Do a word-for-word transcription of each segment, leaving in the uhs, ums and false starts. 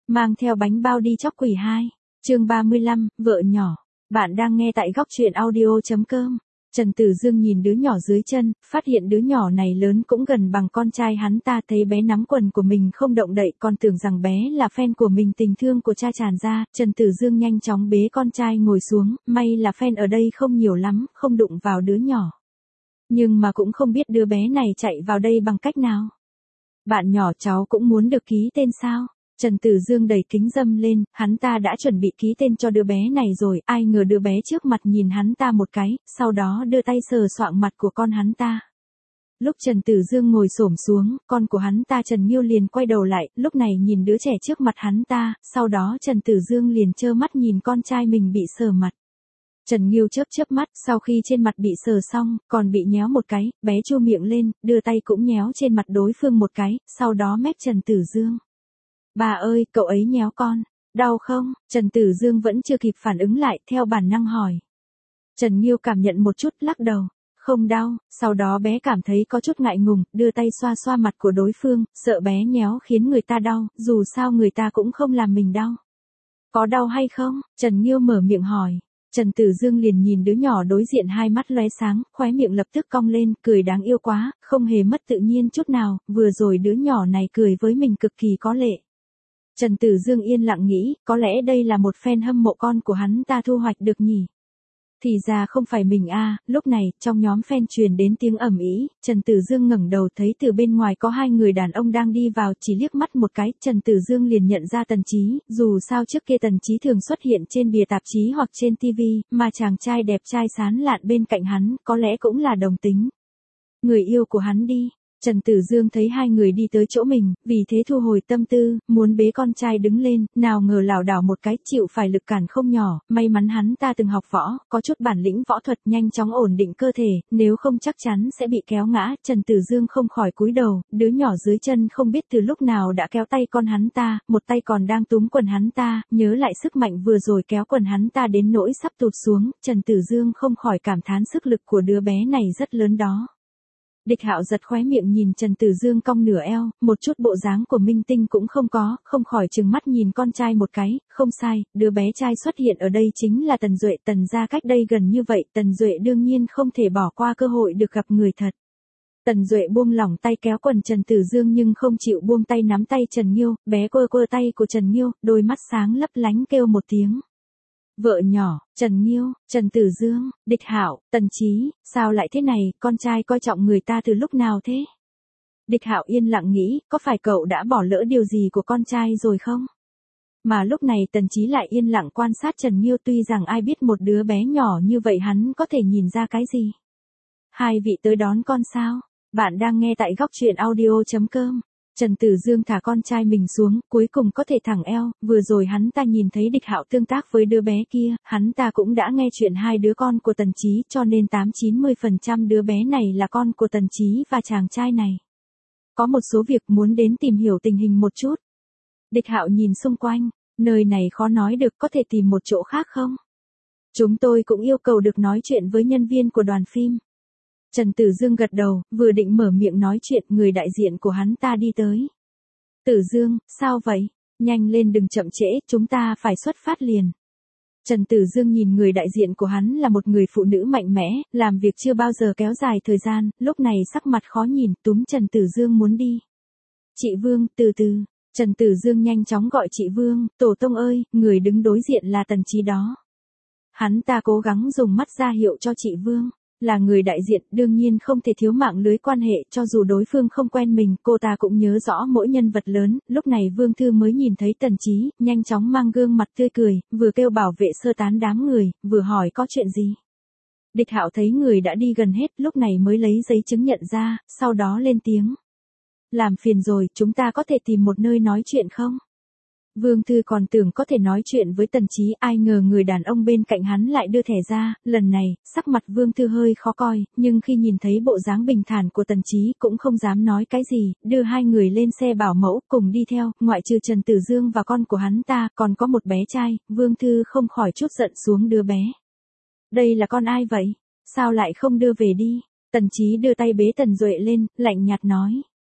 Mang theo bánh bao đi chóc quỷ hai. Chương ba mươi lăm, vợ nhỏ. Bạn đang nghe tại góc truyện audio chấm com. Trần Tử Dương nhìn đứa nhỏ dưới chân, phát hiện đứa nhỏ này lớn cũng gần bằng con trai hắn ta, thấy bé nắm quần của mình không động đậy, còn tưởng rằng bé là fan của mình, tình thương của cha tràn ra. Trần Tử Dương nhanh chóng bế con trai ngồi xuống, may là fan ở đây không nhiều lắm, không đụng vào đứa nhỏ. Nhưng mà cũng không biết đứa bé này chạy vào đây bằng cách nào. Bạn nhỏ, cháu cũng muốn được ký tên sao? Trần Tử Dương đẩy kính râm lên, hắn ta đã chuẩn bị ký tên cho đứa bé này rồi, ai ngờ đứa bé trước mặt nhìn hắn ta một cái, sau đó đưa tay sờ soạng mặt của con hắn ta. Lúc Trần Tử Dương ngồi xổm xuống, con của hắn ta Trần Nghiêu liền quay đầu lại, lúc này nhìn đứa trẻ trước mặt hắn ta, sau đó Trần Tử Dương liền trơ mắt nhìn con trai mình bị sờ mặt. Trần Nghiêu chớp chớp mắt, sau khi trên mặt bị sờ xong, còn bị nhéo một cái, bé chu miệng lên, đưa tay cũng nhéo trên mặt đối phương một cái, sau đó mép Trần Tử Dương. Bà ơi, cậu ấy nhéo con, đau không? Trần Tử Dương vẫn chưa kịp phản ứng lại, theo bản năng hỏi. Trần Nghiêu cảm nhận một chút, lắc đầu, không đau, sau đó bé cảm thấy có chút ngại ngùng, đưa tay xoa xoa mặt của đối phương, sợ bé nhéo khiến người ta đau, dù sao người ta cũng không làm mình đau. Có đau hay không? Trần Nghiêu mở miệng hỏi. Trần Tử Dương liền nhìn đứa nhỏ đối diện, hai mắt lóe sáng, khóe miệng lập tức cong lên, cười đáng yêu quá, không hề mất tự nhiên chút nào, vừa rồi đứa nhỏ này cười với mình cực kỳ có lệ. Trần Tử Dương yên lặng nghĩ, có lẽ đây là một fan hâm mộ con của hắn ta thu hoạch được nhỉ. Thì ra không phải mình a. À. Lúc này, trong nhóm fan truyền đến tiếng ầm ĩ, Trần Tử Dương ngẩng đầu thấy từ bên ngoài có hai người đàn ông đang đi vào, chỉ liếc mắt một cái, Trần Tử Dương liền nhận ra Tần Chí, dù sao trước kia Tần Chí thường xuất hiện trên bìa tạp chí hoặc trên ti vi, mà chàng trai đẹp trai sán lạn bên cạnh hắn, có lẽ cũng là đồng tính. Người yêu của hắn đi. Trần Tử Dương thấy hai người đi tới chỗ mình, vì thế thu hồi tâm tư, muốn bế con trai đứng lên, nào ngờ lảo đảo một cái, chịu phải lực cản không nhỏ, may mắn hắn ta từng học võ, có chút bản lĩnh võ thuật, nhanh chóng ổn định cơ thể, nếu không chắc chắn sẽ bị kéo ngã. Trần Tử Dương không khỏi cúi đầu, đứa nhỏ dưới chân không biết từ lúc nào đã kéo tay con hắn ta, một tay còn đang túm quần hắn ta, nhớ lại sức mạnh vừa rồi kéo quần hắn ta đến nỗi sắp tụt xuống, Trần Tử Dương không khỏi cảm thán sức lực của đứa bé này rất lớn đó. Địch Hạo giật khóe miệng nhìn Trần Tử Dương cong nửa eo, một chút bộ dáng của minh tinh cũng không có, không khỏi trừng mắt nhìn con trai một cái, không sai, đứa bé trai xuất hiện ở đây chính là Tần Duệ, Tần gia cách đây gần như vậy, Tần Duệ đương nhiên không thể bỏ qua cơ hội được gặp người thật. Tần Duệ buông lỏng tay kéo quần Trần Tử Dương nhưng không chịu buông tay nắm tay Trần Nghiêu, bé quơ quơ tay của Trần Nghiêu, đôi mắt sáng lấp lánh kêu một tiếng. Vợ nhỏ, Trần Nghiêu, Trần Tử Dương, Địch Hạo, Tần Chí, sao lại thế này, con trai coi trọng người ta từ lúc nào thế? Địch Hạo yên lặng nghĩ, có phải cậu đã bỏ lỡ điều gì của con trai rồi không? Mà lúc này Tần Chí lại yên lặng quan sát Trần Nghiêu, tuy rằng ai biết một đứa bé nhỏ như vậy hắn có thể nhìn ra cái gì. Hai vị tới đón con sao? Bạn đang nghe tại góc truyện audio chấm com. Trần Tử Dương thả con trai mình xuống, cuối cùng có thể thẳng eo, vừa rồi hắn ta nhìn thấy Địch Hạo tương tác với đứa bé kia, hắn ta cũng đã nghe chuyện hai đứa con của Tần Chí, cho nên tám chín mươi phần trăm đứa bé này là con của Tần Chí và chàng trai này. Có một số việc muốn đến tìm hiểu tình hình một chút. Địch Hạo nhìn xung quanh, nơi này khó nói được, có thể tìm một chỗ khác không? Chúng tôi cũng yêu cầu được nói chuyện với nhân viên của đoàn phim. Trần Tử Dương gật đầu, vừa định mở miệng nói chuyện, người đại diện của hắn ta đi tới. Tử Dương, sao vậy? Nhanh lên đừng chậm trễ, chúng ta phải xuất phát liền. Trần Tử Dương nhìn người đại diện của hắn là một người phụ nữ mạnh mẽ, làm việc chưa bao giờ kéo dài thời gian, lúc này sắc mặt khó nhìn, túm Trần Tử Dương muốn đi. Chị Vương, từ từ. Trần Tử Dương nhanh chóng gọi chị Vương, tổ tông ơi, người đứng đối diện là Tần Chí đó. Hắn ta cố gắng dùng mắt ra hiệu cho chị Vương. Là người đại diện, đương nhiên không thể thiếu mạng lưới quan hệ, cho dù đối phương không quen mình, cô ta cũng nhớ rõ mỗi nhân vật lớn. Lúc này Vương Thư mới nhìn thấy Tần Chí, nhanh chóng mang gương mặt tươi cười, vừa kêu bảo vệ sơ tán đám người, vừa hỏi có chuyện gì. Địch Hạo thấy người đã đi gần hết, lúc này mới lấy giấy chứng nhận ra, sau đó lên tiếng. Làm phiền rồi, chúng ta có thể tìm một nơi nói chuyện không? Vương Thư còn tưởng có thể nói chuyện với Tần Chí, ai ngờ người đàn ông bên cạnh hắn lại đưa thẻ ra, lần này, sắc mặt Vương Thư hơi khó coi, nhưng khi nhìn thấy bộ dáng bình thản của Tần Chí cũng không dám nói cái gì, đưa hai người lên xe bảo mẫu, cùng đi theo, ngoại trừ Trần Tử Dương và con của hắn ta, còn có một bé trai, Vương Thư không khỏi chút giận xuống đứa bé. Đây là con ai vậy? Sao lại không đưa về đi? Tần Chí đưa tay bế Tần Duệ lên, lạnh nhạt nói.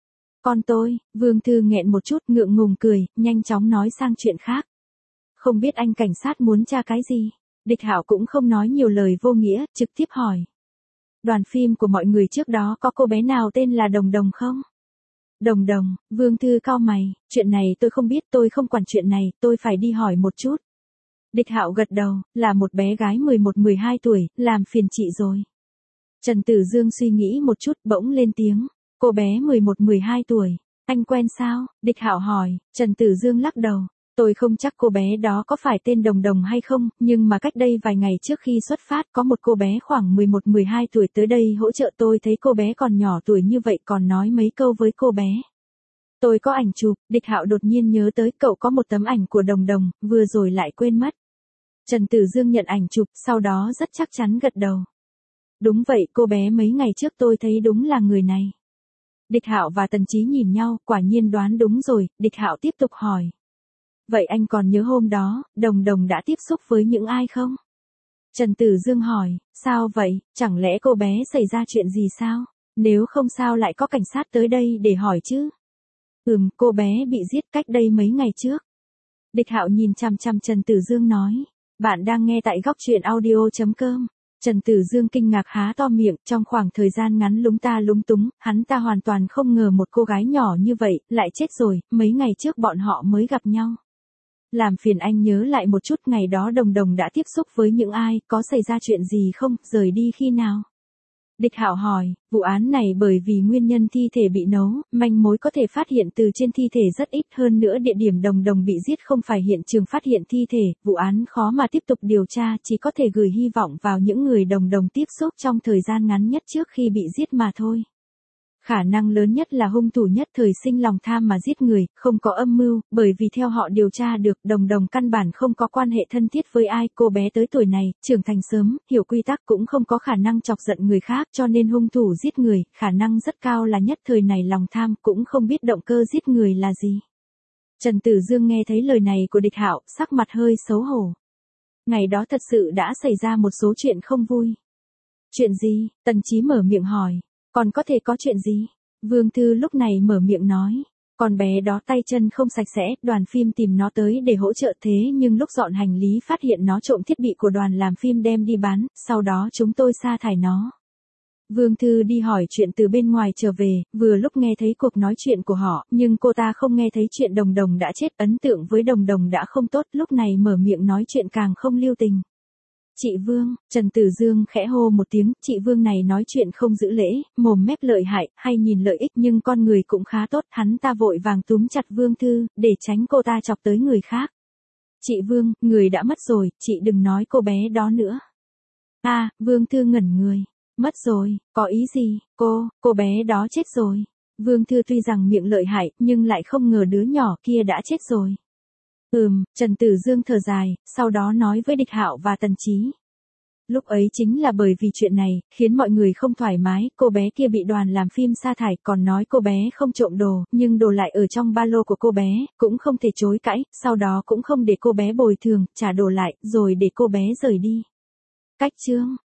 Con tôi, Vương Thư nghẹn một chút ngượng ngùng cười, nhanh chóng nói sang chuyện khác. Không biết anh cảnh sát muốn tra cái gì? Địch Hạo cũng không nói nhiều lời vô nghĩa, trực tiếp hỏi. Đoàn phim của mọi người trước đó có cô bé nào tên là Đồng Đồng không? Đồng Đồng, Vương Thư cau mày, chuyện này tôi không biết, tôi không quản chuyện này, tôi phải đi hỏi một chút. Địch Hạo gật đầu, là một bé gái mười một mười hai tuổi, làm phiền chị rồi. Trần Tử Dương suy nghĩ một chút, bỗng lên tiếng, cô bé mười một mười hai tuổi, anh quen sao? Địch Hạo hỏi, Trần Tử Dương lắc đầu, tôi không chắc cô bé đó có phải tên Đồng Đồng hay không, nhưng mà cách đây vài ngày trước khi xuất phát có một cô bé khoảng mười một mười hai tuổi tới đây hỗ trợ tôi, thấy cô bé còn nhỏ tuổi như vậy còn nói mấy câu với cô bé. Tôi có ảnh chụp. Địch Hạo đột nhiên nhớ tới cậu có một tấm ảnh của Đồng Đồng, vừa rồi lại quên mất. Trần Tử Dương nhận ảnh chụp, sau đó rất chắc chắn gật đầu. Đúng vậy, cô bé mấy ngày trước tôi thấy đúng là người này. Địch Hạo và Tần Chí nhìn nhau, quả nhiên đoán đúng rồi. Địch Hạo tiếp tục hỏi. Vậy anh còn nhớ hôm đó, Đồng Đồng đã tiếp xúc với những ai không? Trần Tử Dương hỏi, sao vậy, chẳng lẽ cô bé xảy ra chuyện gì sao? Nếu không sao lại có cảnh sát tới đây để hỏi chứ? Ừm, cô bé bị giết cách đây mấy ngày trước. Địch Hạo nhìn chằm chằm Trần Tử Dương nói. Bạn đang nghe tại góc truyện audio chấm com. Trần Tử Dương kinh ngạc há to miệng, trong khoảng thời gian ngắn lúng ta lúng túng, hắn ta hoàn toàn không ngờ một cô gái nhỏ như vậy, lại chết rồi, mấy ngày trước bọn họ mới gặp nhau. Làm phiền anh nhớ lại một chút ngày đó Đồng Đồng đã tiếp xúc với những ai, có xảy ra chuyện gì không, rời đi khi nào? Địch Hạo hỏi, vụ án này bởi vì nguyên nhân thi thể bị nấu, manh mối có thể phát hiện từ trên thi thể rất ít, hơn nữa địa điểm Đồng Đồng bị giết không phải hiện trường phát hiện thi thể, vụ án khó mà tiếp tục điều tra, chỉ có thể gửi hy vọng vào những người Đồng Đồng tiếp xúc trong thời gian ngắn nhất trước khi bị giết mà thôi. Khả năng lớn nhất là hung thủ nhất thời sinh lòng tham mà giết người, không có âm mưu, bởi vì theo họ điều tra được, Đồng Đồng căn bản không có quan hệ thân thiết với ai, cô bé tới tuổi này, trưởng thành sớm, hiểu quy tắc cũng không có khả năng chọc giận người khác, cho nên hung thủ giết người, khả năng rất cao là nhất thời này lòng tham, cũng không biết động cơ giết người là gì. Trần Tử Dương nghe thấy lời này của Địch Hạo, sắc mặt hơi xấu hổ. Ngày đó thật sự đã xảy ra một số chuyện không vui. Chuyện gì? Tần Chí mở miệng hỏi. Còn có thể có chuyện gì? Vương Thư lúc này mở miệng nói. Con bé đó tay chân không sạch sẽ, đoàn phim tìm nó tới để hỗ trợ, thế nhưng lúc dọn hành lý phát hiện nó trộm thiết bị của đoàn làm phim đem đi bán, sau đó chúng tôi sa thải nó. Vương Thư đi hỏi chuyện từ bên ngoài trở về, vừa lúc nghe thấy cuộc nói chuyện của họ, nhưng cô ta không nghe thấy chuyện Đồng Đồng đã chết, ấn tượng với Đồng Đồng đã không tốt, lúc này mở miệng nói chuyện càng không lưu tình. Chị Vương, Trần Tử Dương khẽ hô một tiếng, chị Vương này nói chuyện không giữ lễ, mồm mép lợi hại, hay nhìn lợi ích nhưng con người cũng khá tốt, hắn ta vội vàng túm chặt Vương Thư, để tránh cô ta chọc tới người khác. Chị Vương, người đã mất rồi, chị đừng nói cô bé đó nữa. À, Vương Thư ngẩn người. Mất rồi, có ý gì, cô, cô bé đó chết rồi. Vương Thư tuy rằng miệng lợi hại, nhưng lại không ngờ đứa nhỏ kia đã chết rồi. Ừm, Trần Tử Dương thở dài, sau đó nói với Địch Hạo và Tần Chí. Lúc ấy chính là bởi vì chuyện này, khiến mọi người không thoải mái, cô bé kia bị đoàn làm phim sa thải, còn nói cô bé không trộm đồ, nhưng đồ lại ở trong ba lô của cô bé, cũng không thể chối cãi, sau đó cũng không để cô bé bồi thường, trả đồ lại, rồi để cô bé rời đi. Cách chương,